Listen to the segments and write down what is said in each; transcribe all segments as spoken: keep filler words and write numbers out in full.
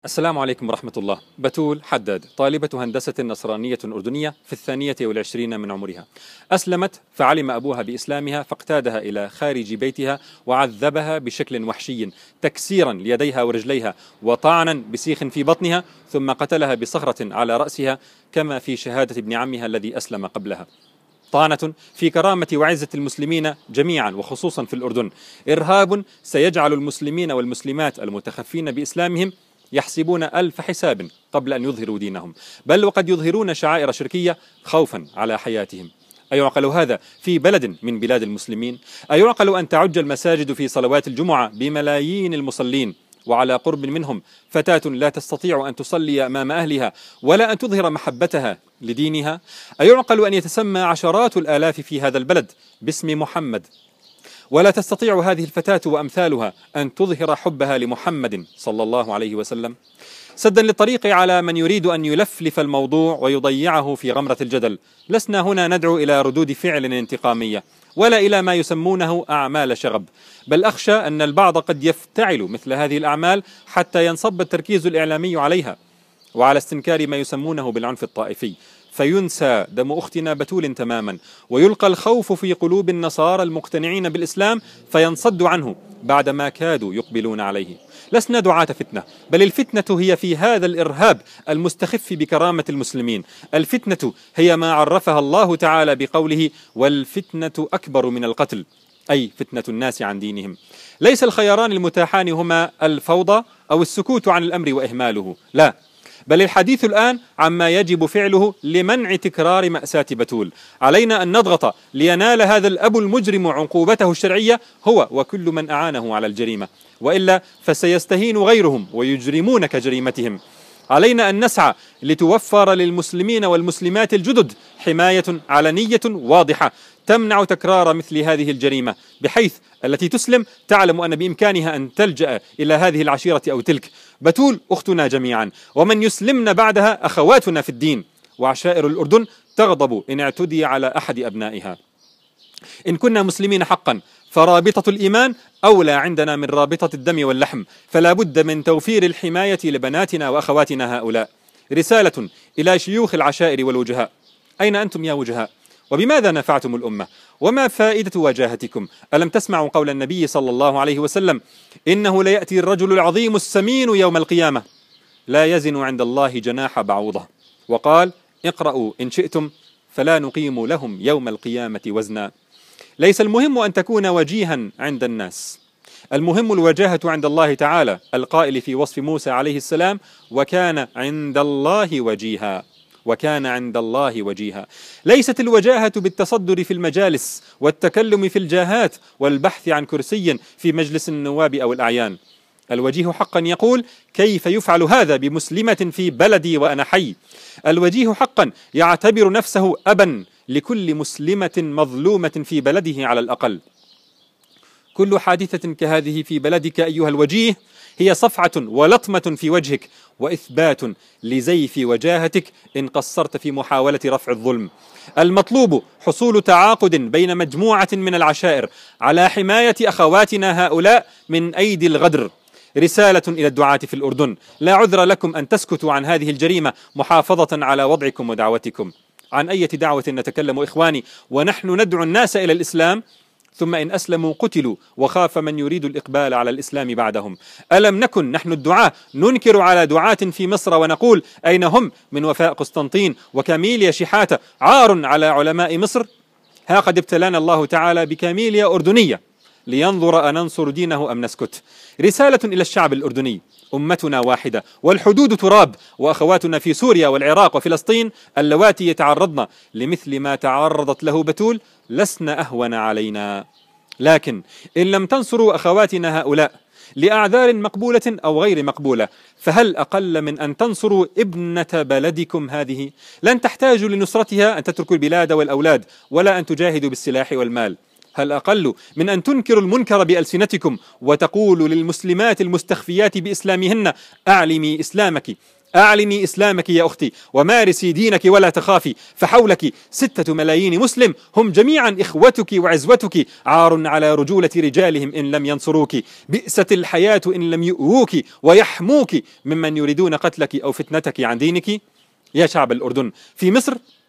السلام عليكم ورحمة الله. بتول حداد طالبة هندسة نصرانية أردنية في الثانية والعشرين من عمرها، أسلمت فعلم أبوها بإسلامها فاقتادها إلى خارج بيتها وعذبها بشكل وحشي تكسيرا ليديها ورجليها وطعنا بسيخ في بطنها، ثم قتلها بصخرة على رأسها كما في شهادة ابن عمها الذي أسلم قبلها. طعنة في كرامة وعزة المسلمين جميعا وخصوصا في الأردن، إرهاب سيجعل المسلمين والمسلمات المتخفين بإسلامهم يحسبون ألف حساب قبل أن يظهروا دينهم، بل وقد يظهرون شعائر شركية خوفا على حياتهم. أيعقل هذا في بلد من بلاد المسلمين؟ أيعقل أن تعج المساجد في صلوات الجمعة بملايين المصلين وعلى قرب منهم فتاة لا تستطيع أن تصلي أمام أهلها ولا أن تظهر محبتها لدينها؟ أيعقل أن يتسمى عشرات الآلاف في هذا البلد باسم محمد ولا تستطيع هذه الفتاة وأمثالها أن تظهر حبها لمحمد صلى الله عليه وسلم؟ سدا للطريق على من يريد أن يلفلف الموضوع ويضيعه في غمرة الجدل، لسنا هنا ندعو إلى ردود فعل انتقامية ولا إلى ما يسمونه أعمال شغب، بل أخشى أن البعض قد يفتعل مثل هذه الأعمال حتى ينصب التركيز الإعلامي عليها وعلى استنكار ما يسمونه بالعنف الطائفي، فينسى دم أختنا بتول تماما، ويلقى الخوف في قلوب النصارى المقتنعين بالإسلام فينصد عنه بعدما كادوا يقبلون عليه. لسنا دعاة فتنة، بل الفتنة هي في هذا الإرهاب المستخف بكرامة المسلمين. الفتنة هي ما عرفها الله تعالى بقوله: والفتنة أكبر من القتل، أي فتنة الناس عن دينهم. ليس الخياران المتاحان هما الفوضى أو السكوت عن الأمر وإهماله، لا، بل الحديث الآن عما يجب فعله لمنع تكرار مأساة بتول. علينا أن نضغط لينال هذا الأب المجرم عقوبته الشرعية هو وكل من أعانه على الجريمة، وإلا فسيستهين غيرهم ويجرمون كجريمتهم. علينا أن نسعى لتوفر للمسلمين والمسلمات الجدد حماية علنية واضحة تمنع تكرار مثل هذه الجريمة، بحيث التي تسلم تعلم أن بإمكانها أن تلجأ إلى هذه العشيرة أو تلك. بتول أختنا جميعا، ومن يسلمن بعدها أخواتنا في الدين، وعشائر الأردن تغضب إن اعتدي على أحد أبنائها. إن كنا مسلمين حقا فرابطة الإيمان أولى عندنا من رابطة الدم واللحم، فلا بد من توفير الحماية لبناتنا وأخواتنا هؤلاء. رسالة إلى شيوخ العشائر والوجهاء: أين أنتم يا وجهاء؟ وبماذا نفعتم الأمة؟ وما فائدة وجاهتكم؟ ألم تسمعوا قول النبي صلى الله عليه وسلم: إنه ليأتي الرجل العظيم السمين يوم القيامة لا يزن عند الله جناح بعوضة، وقال: اقرأوا إن شئتم فلا نقيم لهم يوم القيامة وزنا. ليس المهم أن تكون وجيها عند الناس، المهم الوجاهة عند الله تعالى، القائل في وصف موسى عليه السلام: وكان عند الله وجيها، وكان عند الله وجيها. ليست الوجاهة بالتصدر في المجالس والتكلم في الجاهات والبحث عن كرسي في مجلس النواب أو الأعيان. الوجيه حقا يقول: كيف يفعل هذا بمسلمة في بلدي وأنا حي؟ الوجيه حقا يعتبر نفسه أبا لكل مسلمة مظلومة في بلده على الأقل. كل حادثة كهذه في بلدك أيها الوجيه هي صفعة ولطمة في وجهك وإثبات لزيف وجاهتك إن قصرت في محاولة رفع الظلم. المطلوب حصول تعاقد بين مجموعة من العشائر على حماية أخواتنا هؤلاء من أيدي الغدر. رسالة إلى الدعاة في الأردن: لا عذر لكم أن تسكتوا عن هذه الجريمة محافظة على وضعكم ودعوتكم. عن أي دعوة نتكلم إخواني ونحن ندعو الناس إلى الإسلام، ثم إن أسلموا قتلوا وخاف من يريد الإقبال على الإسلام بعدهم؟ ألم نكن نحن الدعاة ننكر على دعاة في مصر ونقول: أين هم من وفاء قسطنطين وكاميليا شحاتة؟ عار على علماء مصر. ها قد ابتلانا الله تعالى بكاميليا أردنية لينظر أننصر دينه أم نسكت. رسالة إلى الشعب الأردني: أمتنا واحدة والحدود تراب، وأخواتنا في سوريا والعراق وفلسطين اللواتي يتعرضن لمثل ما تعرضت له بتول لسن أهون علينا. لكن إن لم تنصروا أخواتنا هؤلاء لأعذار مقبولة أو غير مقبولة، فهل أقل من أن تنصروا ابنة بلدكم هذه؟ لن تحتاجوا لنصرتها أن تتركوا البلاد والأولاد ولا أن تجاهدوا بالسلاح والمال. هل أقل من أن تنكروا المنكر بألسنتكم وتقولوا للمسلمات المستخفيات بإسلامهن: أعلمي إسلامك، أعلني إسلامك يا أختي ومارسي دينك ولا تخافي، فحولك ستة ملايين مسلم هم جميعا إخوتك وعزوتك، عار على رجولة رجالهم إن لم ينصروك، بئست الحياة إن لم يؤووك ويحموك ممن يريدون قتلك أو فتنتك عن دينك. يا شعب الأردن، في مصر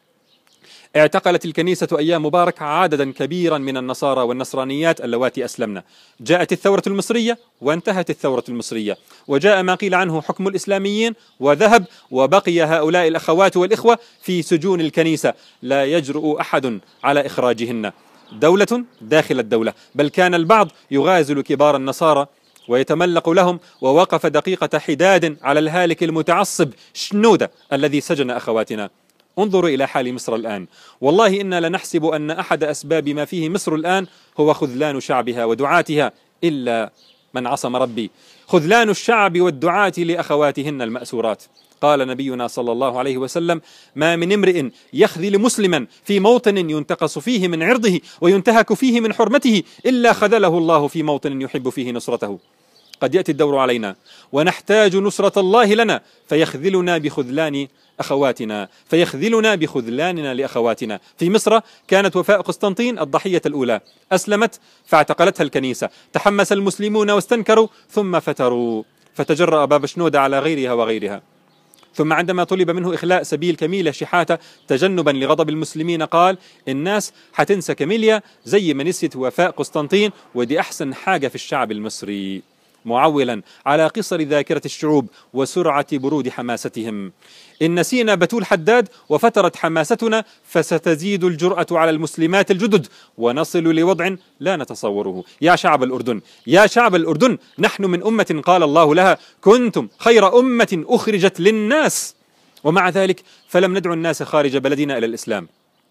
اعتقلت الكنيسة أيام مبارك عددا كبيرا من النصارى والنصرانيات اللواتي أسلمنا. جاءت الثورة المصرية وانتهت الثورة المصرية، وجاء ما قيل عنه حكم الإسلاميين وذهب، وبقي هؤلاء الأخوات والإخوة في سجون الكنيسة لا يجرؤ أحد على إخراجهن. دولة داخل الدولة، بل كان البعض يغازل كبار النصارى ويتملق لهم، ووقف دقيقة حداد على الهالك المتعصب شنودة الذي سجن أخواتنا. انظروا إلى حال مصر الآن، والله إنا لنحسب أن أحد أسباب ما فيه مصر الآن هو خذلان شعبها ودعاتها، إلا من عصم ربي، خذلان الشعب والدعاة لأخواتهن المأسورات. قال نبينا صلى الله عليه وسلم: ما من امرئ يخذل مسلما في موطن ينتقص فيه من عرضه وينتهك فيه من حرمته إلا خذله الله في موطن يحب فيه نصرته. قد يأتي الدور علينا ونحتاج نصرة الله لنا، فيخذلنا بخذلان أخواتنا فيخذلنا بخذلاننا لأخواتنا. في مصر كانت وفاء قسطنطين الضحية الأولى، أسلمت فاعتقلتها الكنيسة، تحمس المسلمون واستنكروا ثم فتروا، فتجرأ بابا شنودة على غيرها وغيرها. ثم عندما طلب منه إخلاء سبيل كميليا شحاتة تجنبا لغضب المسلمين قال: الناس حتنسى كميليا زي ما نسيت وفاء قسطنطين، ودي أحسن حاجة في الشعب المصري، معولا على قصر ذاكرة الشعوب وسرعة برود حماستهم. إن نسينا بتول حداد وفترت حماستنا، فستزيد الجرأة على المسلمات الجدد ونصل لوضع لا نتصوره. يا شعب الأردن، يا شعب الأردن، نحن من أمة قال الله لها: كنتم خير أمة أخرجت للناس، ومع ذلك فلم ندعو الناس خارج بلدنا إلى الإسلام،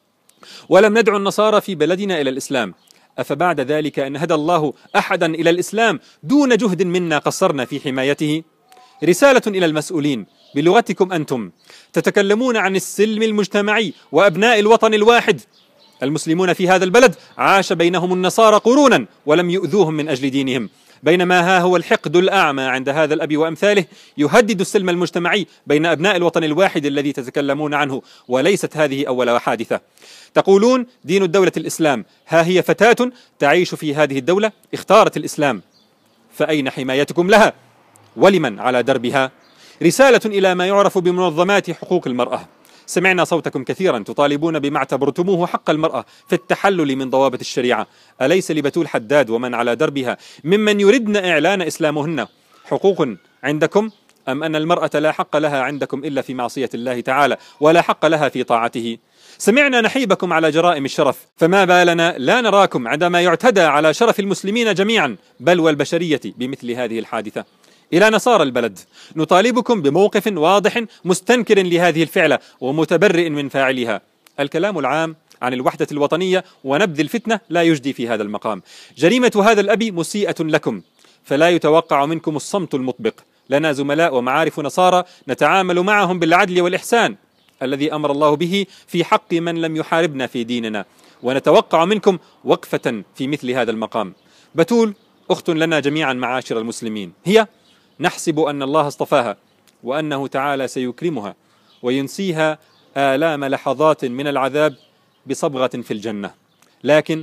ولم ندعو النصارى في بلدنا إلى الإسلام. أفبعد ذلك أن هدى الله أحدا إلى الإسلام دون جهد منا قصرنا في حمايته؟ رسالة إلى المسؤولين بلغتكم أنتم، تتكلمون عن السلم المجتمعي وأبناء الوطن الواحد. المسلمون في هذا البلد عاش بينهم النصارى قرونا ولم يؤذوهم من أجل دينهم، بينما ها هو الحقد الأعمى عند هذا الأب وأمثاله يهدد السلم المجتمعي بين أبناء الوطن الواحد الذي تتكلمون عنه، وليست هذه أول حادثة. تقولون دين الدولة الإسلام، ها هي فتاة تعيش في هذه الدولة اختارت الإسلام، فأين حمايتكم لها؟ ولمن على دربها؟ رسالة إلى ما يعرف بمنظمات حقوق المرأة، سمعنا صوتكم كثيرا تطالبون بما اعتبرتموه حق المرأة في التحلل من ضوابط الشريعة. أليس لبتول حداد ومن على دربها ممن يردن إعلان إسلامهن حقوق عندكم، أم أن المرأة لا حق لها عندكم إلا في معصية الله تعالى ولا حق لها في طاعته؟ سمعنا نحيبكم على جرائم الشرف، فما بالنا لا نراكم عندما يعتدى على شرف المسلمين جميعا بل والبشرية بمثل هذه الحادثة. إلى نصارى البلد، نطالبكم بموقف واضح مستنكر لهذه الفعلة ومتبرئ من فاعلها. الكلام العام عن الوحدة الوطنية ونبذ الفتنة لا يجدي في هذا المقام. جريمة هذا الأب مسيئة لكم، فلا يتوقع منكم الصمت المطبق. لنا زملاء ومعارف نصارى نتعامل معهم بالعدل والإحسان الذي أمر الله به في حق من لم يحاربنا في ديننا، ونتوقع منكم وقفة في مثل هذا المقام. بتول أخت لنا جميعا معاشر المسلمين، هي نحسب أن الله اصطفاها وأنه تعالى سيكرمها وينسيها آلام لحظات من العذاب بصبغة في الجنة، لكن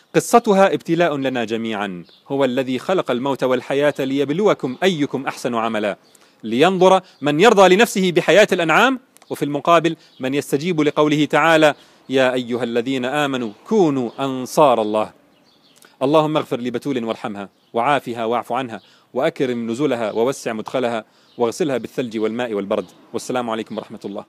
قصتها ابتلاء لنا جميعا. هو الذي خلق الموت والحياة ليبلوكم أيكم أحسن عملا، لينظر من يرضى لنفسه بحياة الأنعام، وفي المقابل من يستجيب لقوله تعالى: يا أيها الذين آمنوا كونوا أنصار الله. اللهم اغفر لبتول وارحمها وعافها واعف عنها وأكرم نزلها ووسع مدخلها واغسلها بالثلج والماء والبرد. والسلام عليكم ورحمة الله.